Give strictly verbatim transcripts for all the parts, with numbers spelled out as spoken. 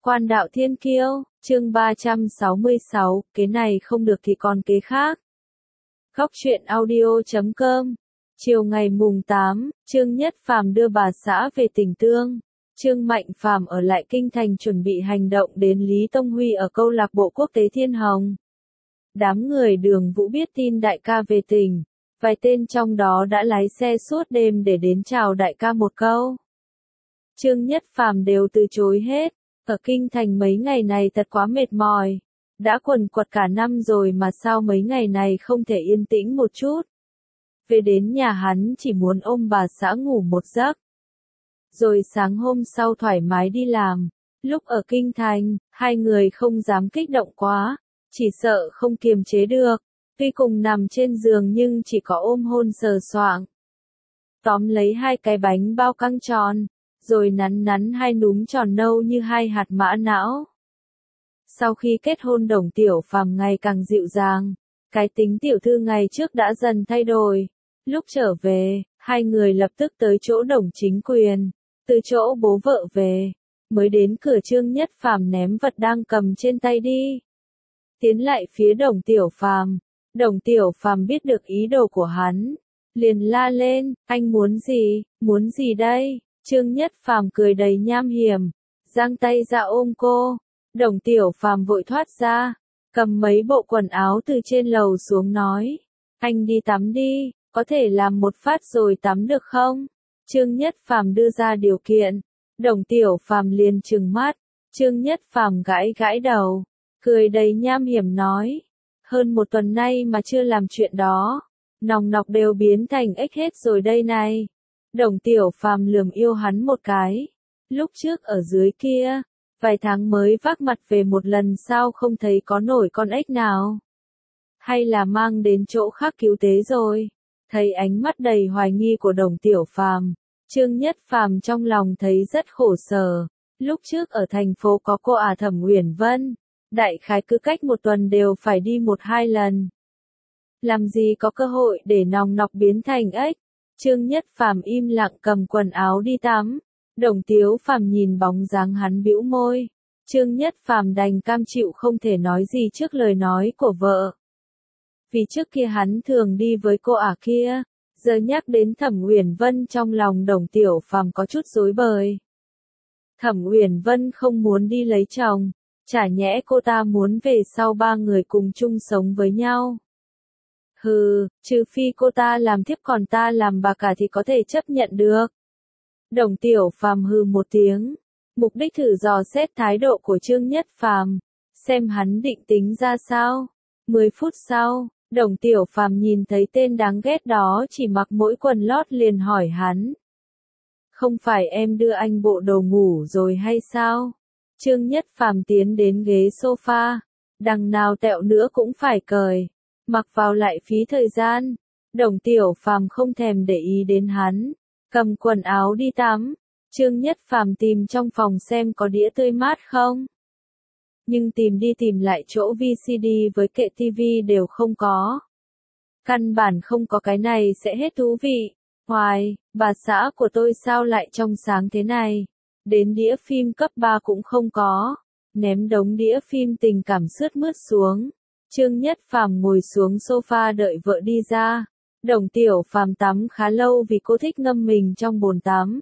Quan đạo thiên kiêu, chương ba trăm sáu mươi sáu, kế này không được thì còn kế khác. Góc truyện audio chấm com. Chiều ngày mùng tám, Trương Nhất Phàm đưa bà xã về tỉnh Tương. Trương Mạnh Phàm ở lại kinh thành chuẩn bị hành động đến Lý Tông Huy ở câu lạc bộ quốc tế Thiên Hồng. Đám người Đường Vũ biết tin đại ca về tỉnh, vài tên trong đó đã lái xe suốt đêm để đến chào đại ca một câu. Trương Nhất Phàm đều từ chối hết. Ở kinh thành mấy ngày này thật quá mệt mỏi. Đã quần quật cả năm rồi mà sao mấy ngày này không thể yên tĩnh một chút. Về đến nhà hắn chỉ muốn ôm bà xã ngủ một giấc. Rồi sáng hôm sau thoải mái đi làm. Lúc ở kinh thành, hai người không dám kích động quá, chỉ sợ không kiềm chế được. Tuy cùng nằm trên giường nhưng chỉ có ôm hôn sờ soạng. Tóm lấy hai cái bánh bao căng tròn, rồi nắn nắn hai núm tròn nâu như hai hạt mã não. Sau khi kết hôn Đồng Tiểu Phàm ngày càng dịu dàng, cái tính tiểu thư ngày trước đã dần thay đổi. Lúc trở về, hai người lập tức tới chỗ Đồng Chính Quyền, từ chỗ bố vợ về, mới đến cửa Trương Nhất Phàm ném vật đang cầm trên tay đi. Tiến lại phía Đồng Tiểu Phàm, Đồng Tiểu Phàm biết được ý đồ của hắn, liền la lên, anh muốn gì, muốn gì đây? Trương Nhất Phàm cười đầy nham hiểm, giang tay ra ôm cô. Đồng Tiểu Phàm vội thoát ra, cầm mấy bộ quần áo từ trên lầu xuống nói, anh đi tắm đi, có thể làm một phát rồi tắm được không? Trương Nhất Phàm đưa ra điều kiện, Đồng Tiểu Phàm liền trừng mắt. Trương Nhất Phàm gãi gãi đầu, cười đầy nham hiểm nói, hơn một tuần nay mà chưa làm chuyện đó, nòng nọc đều biến thành ếch hết rồi đây này. Đồng Tiểu Phàm lườm yêu hắn một cái. Lúc trước ở dưới kia, vài tháng mới vác mặt về một lần sao không thấy có nổi con ếch nào? Hay là mang đến chỗ khác cứu tế rồi? Thấy ánh mắt đầy hoài nghi của Đồng Tiểu Phàm, Trương Nhất Phàm trong lòng thấy rất khổ sở. Lúc trước ở thành phố có cô ả Thẩm Uyển Vân, đại khái cứ cách một tuần đều phải đi một hai lần. Làm gì có cơ hội để nòng nọc biến thành ếch? Trương Nhất Phàm im lặng cầm quần áo đi tắm. Đồng Tiểu Phàm nhìn bóng dáng hắn bĩu môi. Trương Nhất Phàm đành cam chịu không thể nói gì trước lời nói của vợ. Vì trước kia hắn thường đi với cô ả kia, giờ nhắc đến Thẩm Uyển Vân trong lòng Đồng Tiểu Phàm có chút rối bời. Thẩm Uyển Vân không muốn đi lấy chồng, chả nhẽ cô ta muốn về sau ba người cùng chung sống với nhau. Hừ, trừ phi cô ta làm thiếp còn ta làm bà cả thì có thể chấp nhận được. Đồng Tiểu Phàm hừ một tiếng, mục đích thử dò xét thái độ của Trương Nhất Phàm, xem hắn định tính ra sao. Mười phút sau, Đồng Tiểu Phàm nhìn thấy tên đáng ghét đó chỉ mặc mỗi quần lót liền hỏi hắn. Không phải em đưa anh bộ đồ ngủ rồi hay sao? Trương Nhất Phàm tiến đến ghế sofa, đằng nào tẹo nữa cũng phải cởi. Mặc vào lại phí thời gian. Đồng Tiểu Phàm không thèm để ý đến hắn, cầm quần áo đi tắm. Trương Nhất Phàm tìm trong phòng xem có đĩa tươi mát không. Nhưng tìm đi tìm lại chỗ vê xê đê với kệ tivi đều không có. Căn bản không có cái này sẽ hết thú vị. Hoài, bà xã của tôi sao lại trong sáng thế này? Đến đĩa phim cấp ba cũng không có. Ném đống đĩa phim tình cảm sướt mướt xuống. Trương Nhất Phàm ngồi xuống sofa đợi vợ đi ra. Đồng Tiểu Phàm tắm khá lâu vì cô thích ngâm mình trong bồn tắm.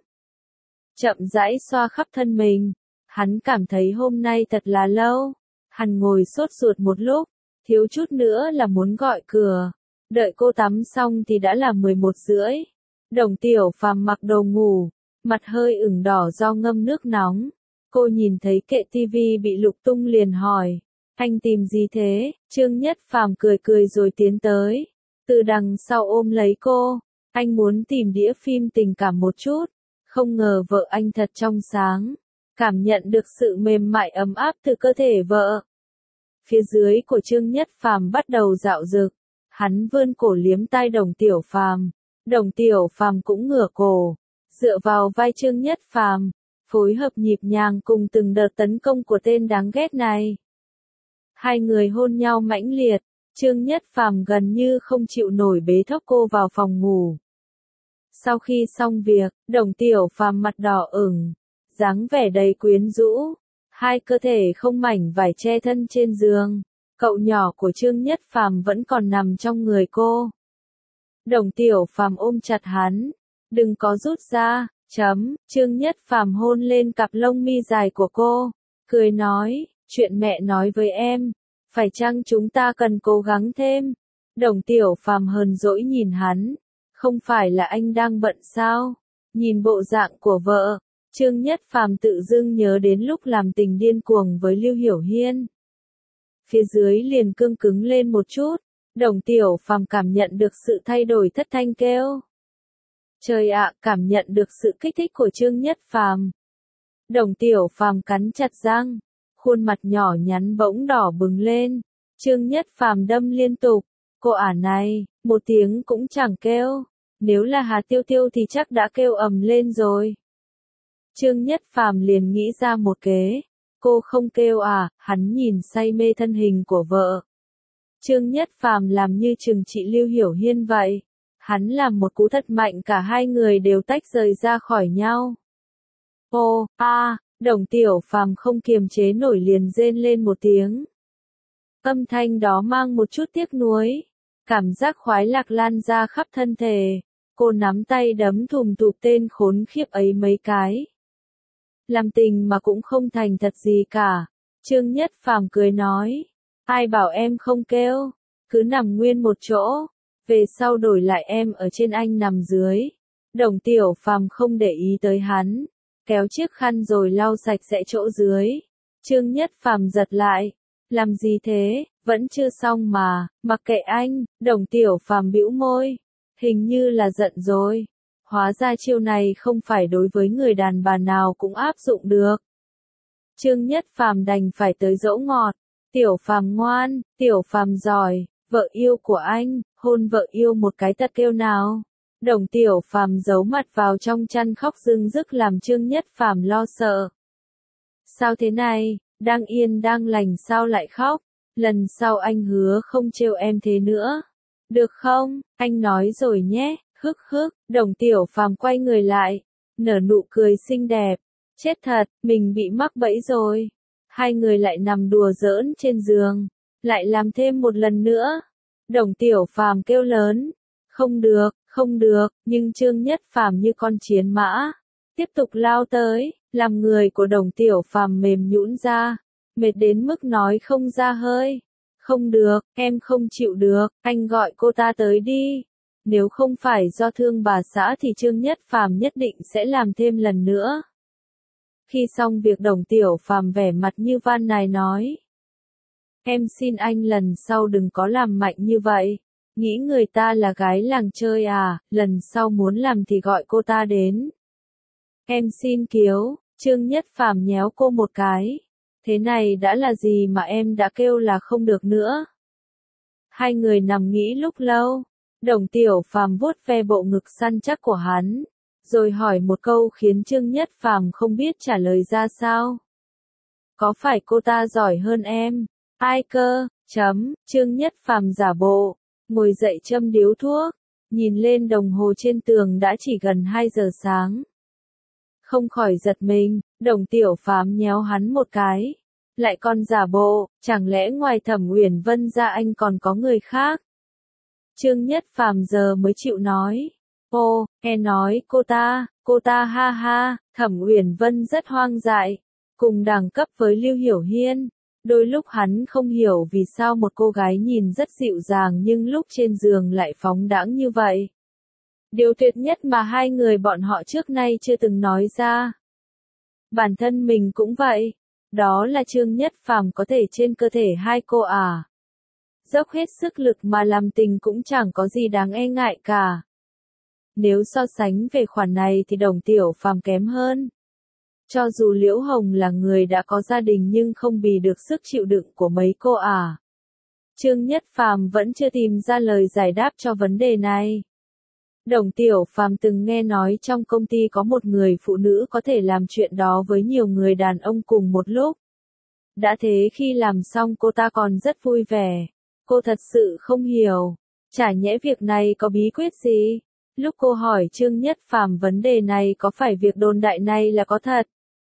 Chậm rãi xoa khắp thân mình. Hắn cảm thấy hôm nay thật là lâu. Hắn ngồi sốt ruột một lúc, thiếu chút nữa là muốn gọi cửa. Đợi cô tắm xong thì đã là mười một rưỡi. Đồng Tiểu Phàm mặc đồ ngủ, mặt hơi ửng đỏ do ngâm nước nóng. Cô nhìn thấy kệ tivi bị lục tung liền hỏi. Anh tìm gì thế? Trương Nhất Phàm cười cười rồi tiến tới. Từ đằng sau ôm lấy cô. Anh muốn tìm đĩa phim tình cảm một chút. Không ngờ vợ anh thật trong sáng. Cảm nhận được sự mềm mại ấm áp từ cơ thể vợ. Phía dưới của Trương Nhất Phàm bắt đầu dạo dực. Hắn vươn cổ liếm tai Đồng Tiểu Phàm. Đồng Tiểu Phàm cũng ngửa cổ, dựa vào vai Trương Nhất Phàm, phối hợp nhịp nhàng cùng từng đợt tấn công của tên đáng ghét này. Hai người hôn nhau mãnh liệt, Trương Nhất Phàm gần như không chịu nổi bế thốc cô vào phòng ngủ. Sau khi xong việc, Đồng Tiểu Phàm mặt đỏ ửng, dáng vẻ đầy quyến rũ. hai cơ thể không mảnh vải che thân trên giường. Cậu nhỏ của Trương Nhất Phàm vẫn còn nằm trong người cô. Đồng Tiểu Phàm ôm chặt hắn. Đừng có rút ra, chấm, Trương Nhất Phàm hôn lên cặp lông mi dài của cô. Cười nói, chuyện mẹ nói với em. Phải chăng chúng ta cần cố gắng thêm? Đồng Tiểu Phàm hờn dỗi nhìn hắn. Không phải là anh đang bận sao? Nhìn bộ dạng của vợ, Trương Nhất Phàm tự dưng nhớ đến lúc làm tình điên cuồng với Lưu Hiểu Hiên. Phía dưới liền cương cứng lên một chút. Đồng Tiểu Phàm cảm nhận được sự thay đổi, thất thanh kêu. Trời ạ, cảm nhận được sự kích thích của Trương Nhất Phàm. Đồng Tiểu Phàm cắn chặt răng, khuôn mặt nhỏ nhắn bỗng đỏ bừng lên. Trương Nhất Phàm đâm liên tục. Cô ả này, một tiếng cũng chẳng kêu. Nếu là Hà Tiêu Tiêu thì chắc đã kêu ầm lên rồi. Trương Nhất Phàm liền nghĩ ra một kế. Cô không kêu à? Hắn nhìn say mê thân hình của vợ. Trương Nhất Phàm làm như trừng trị Lưu Hiểu Hiên vậy. Hắn làm một cú thật mạnh, cả hai người đều tách rời ra khỏi nhau. Ô, a, à, Đồng Tiểu Phàm không kiềm chế nổi liền rên lên một tiếng. Âm thanh đó mang một chút tiếc nuối. Cảm giác khoái lạc lan ra khắp thân thể. Cô nắm tay đấm thùm thụp tên khốn khiếp ấy mấy cái. Làm tình mà cũng không thành thật gì cả. Trương Nhất Phàm cười nói. Ai bảo em không kêu. Cứ nằm nguyên một chỗ. Về sau đổi lại em ở trên, anh nằm dưới. Đồng Tiểu Phàm không để ý tới hắn. Kéo chiếc khăn rồi lau sạch sẽ chỗ dưới. Trương Nhất Phàm giật lại. Làm gì thế? Vẫn chưa xong mà. Mặc kệ anh. Đồng Tiểu Phàm bĩu môi. Hình như là giận rồi. Hóa ra chiêu này không phải đối với người đàn bà nào cũng áp dụng được. Trương Nhất Phàm đành phải tới dỗ ngọt. Tiểu Phàm ngoan, Tiểu Phàm giỏi, vợ yêu của anh, hôn vợ yêu một cái tật kêu nào. Đồng Tiểu Phàm giấu mặt vào trong chăn khóc rưng rức làm Trương Nhất Phàm lo sợ. Sao thế này, đang yên đang lành sao lại khóc? Lần sau anh hứa không trêu em thế nữa. Được không? Anh nói rồi nhé. Hức hức, Đồng Tiểu Phàm quay người lại, nở nụ cười xinh đẹp. Chết thật, mình bị mắc bẫy rồi. Hai người lại nằm đùa giỡn trên giường, lại làm thêm một lần nữa. Đồng Tiểu Phàm kêu lớn, không được, không được, nhưng Trương Nhất Phàm như con chiến mã, tiếp tục lao tới, làm người của Đồng Tiểu Phàm mềm nhũn ra, mệt đến mức nói không ra hơi. Không được, em không chịu được, anh gọi cô ta tới đi. Nếu không phải do thương bà xã thì Trương Nhất Phàm nhất định sẽ làm thêm lần nữa. Khi xong việc Đồng Tiểu Phàm vẻ mặt như van nài nói. Em xin anh lần sau đừng có làm mạnh như vậy. Nghĩ người ta là gái làng chơi à, lần sau muốn làm thì gọi cô ta đến. Em xin kiếu, Trương Nhất Phàm nhéo cô một cái. Thế này đã là gì mà em đã kêu là không được nữa. Hai người nằm nghĩ lúc lâu. Đồng Tiểu Phàm vuốt ve bộ ngực săn chắc của hắn, rồi hỏi một câu khiến Trương Nhất Phàm không biết trả lời ra sao. Có phải cô ta giỏi hơn em? Ai cơ? Chấm, Trương Nhất Phàm giả bộ, ngồi dậy châm điếu thuốc, nhìn lên đồng hồ trên tường đã chỉ gần hai giờ sáng. Không khỏi giật mình, Đồng Tiểu Phàm nhéo hắn một cái. Lại còn giả bộ, chẳng lẽ ngoài Thẩm Uyển Vân ra anh còn có người khác? Trương Nhất Phàm giờ mới chịu nói. Ô, nghe nói cô ta, cô ta ha ha, Thẩm Uyển Vân rất hoang dại, cùng đẳng cấp với Lưu Hiểu Hiên. Đôi lúc hắn không hiểu vì sao một cô gái nhìn rất dịu dàng nhưng lúc trên giường lại phóng đãng như vậy. Điều tuyệt nhất mà hai người bọn họ trước nay chưa từng nói ra. Bản thân mình cũng vậy. Đó là Trương Nhất Phàm có thể trên cơ thể hai cô à. Dốc hết sức lực mà làm tình cũng chẳng có gì đáng e ngại cả. Nếu so sánh về khoản này thì Đồng Tiểu Phàm kém hơn. Cho dù Liễu Hồng là người đã có gia đình nhưng không bì được sức chịu đựng của mấy cô à. Trương Nhất Phàm vẫn chưa tìm ra lời giải đáp cho vấn đề này. Đồng Tiểu Phàm từng nghe nói trong công ty có một người phụ nữ có thể làm chuyện đó với nhiều người đàn ông cùng một lúc. Đã thế khi làm xong cô ta còn rất vui vẻ. Cô thật sự không hiểu. Chả nhẽ việc này có bí quyết gì? Lúc cô hỏi Trương Nhất Phàm vấn đề này có phải việc đồn đại này là có thật?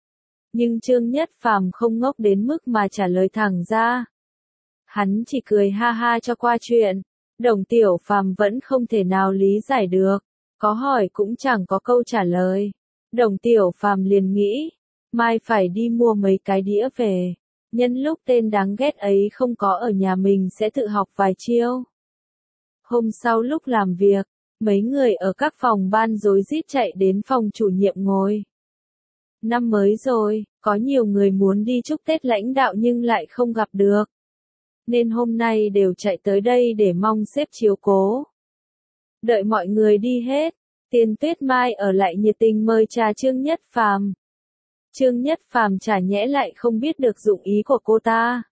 Nhưng Trương Nhất Phàm không ngốc đến mức mà trả lời thẳng ra. Hắn chỉ cười ha ha cho qua chuyện. Đồng Tiểu Phàm vẫn không thể nào lý giải được. Có hỏi cũng chẳng có câu trả lời. Đồng Tiểu Phàm liền nghĩ, mai phải đi mua mấy cái đĩa về. Nhân lúc tên đáng ghét ấy không có ở nhà mình sẽ tự học vài chiêu. Hôm sau lúc làm việc, mấy người ở các phòng ban rối rít chạy đến phòng chủ nhiệm ngồi. Năm mới rồi, có nhiều người muốn đi chúc Tết lãnh đạo nhưng lại không gặp được. Nên hôm nay đều chạy tới đây để mong sếp chiếu cố. Đợi mọi người đi hết, Tiền Tuyết Mai ở lại nhiệt tình mời trà Trương Nhất Phàm. Trương Nhất Phàm chả nhẽ lại không biết được dụng ý của cô ta.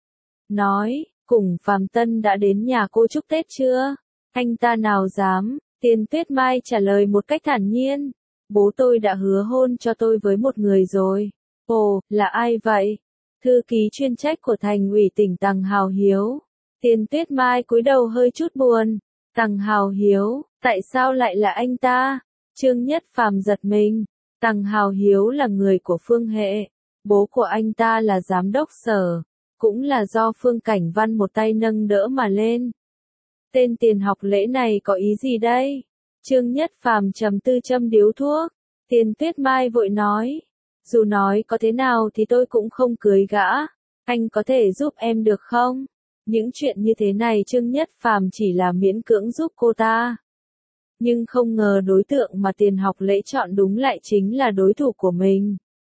Nói, cùng Phàm Tân đã đến nhà cô chúc Tết chưa? Anh ta nào dám, Tiền Tuyết Mai trả lời một cách thản nhiên. Bố tôi đã hứa hôn cho tôi với một người rồi. Ồ, là ai vậy? Thư ký chuyên trách của Thành ủy tỉnh Tằng Hào Hiếu. Tiền Tuyết Mai cúi đầu hơi chút buồn. Tằng Hào Hiếu, tại sao lại là anh ta? Trương Nhất Phàm giật mình. Tằng Hào Hiếu là người của Phương Hệ. Bố của anh ta là giám đốc sở. Cũng là do Phương Cảnh Văn một tay nâng đỡ mà lên. Tên tiền học lễ này có ý gì đây? Trương Nhất Phàm trầm tư châm điếu thuốc. Tiền Tuyết Mai vội nói. Dù nói có thế nào thì tôi cũng không cưới gã. Anh có thể giúp em được không? Những chuyện như thế này Trương Nhất Phàm chỉ là miễn cưỡng giúp cô ta. Nhưng không ngờ đối tượng mà tiền học lễ chọn đúng lại chính là đối thủ của mình.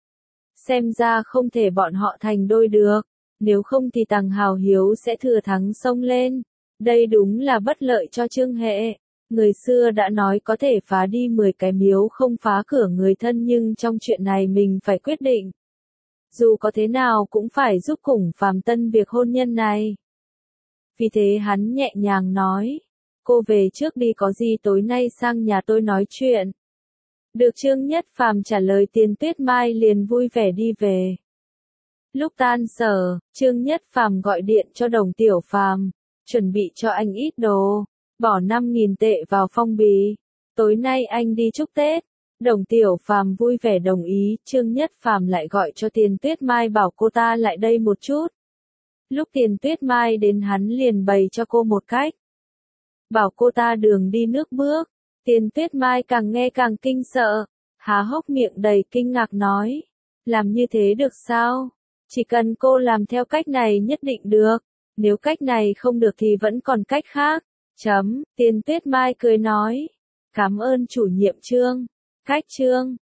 Xem ra không thể bọn họ thành đôi được. Nếu không thì Tằng Hào Hiếu sẽ thừa thắng xông lên. Đây đúng là bất lợi cho Trương Hệ. Người xưa đã nói có thể phá đi mười cái miếu không phá cửa người thân, nhưng trong chuyện này mình phải quyết định. Dù có thế nào cũng phải giúp cùng Phàm Tân việc hôn nhân này. Vì thế hắn nhẹ nhàng nói, cô về trước đi, có gì tối nay sang nhà tôi nói chuyện. Được Trương Nhất Phàm trả lời, Tiền Tuyết Mai liền vui vẻ đi về. Lúc tan sở, Trương Nhất Phàm gọi điện cho Đồng Tiểu Phàm, chuẩn bị cho anh ít đồ, bỏ năm nghìn tệ vào phong bì. Tối nay anh đi chúc Tết. Đồng Tiểu Phàm vui vẻ đồng ý, Trương Nhất Phàm lại gọi cho Tiền Tuyết Mai bảo cô ta lại đây một chút. Lúc Tiền Tuyết Mai đến hắn liền bày cho cô một cách. Bảo cô ta đường đi nước bước. Tiền Tuyết Mai càng nghe càng kinh sợ, há hốc miệng đầy kinh ngạc nói. Làm như thế được sao? Chỉ cần cô làm theo cách này nhất định được. Nếu cách này không được thì vẫn còn cách khác. Chấm, Tiền Tuyết Mai cười nói. Cảm ơn chủ nhiệm Trương. Cách Trương.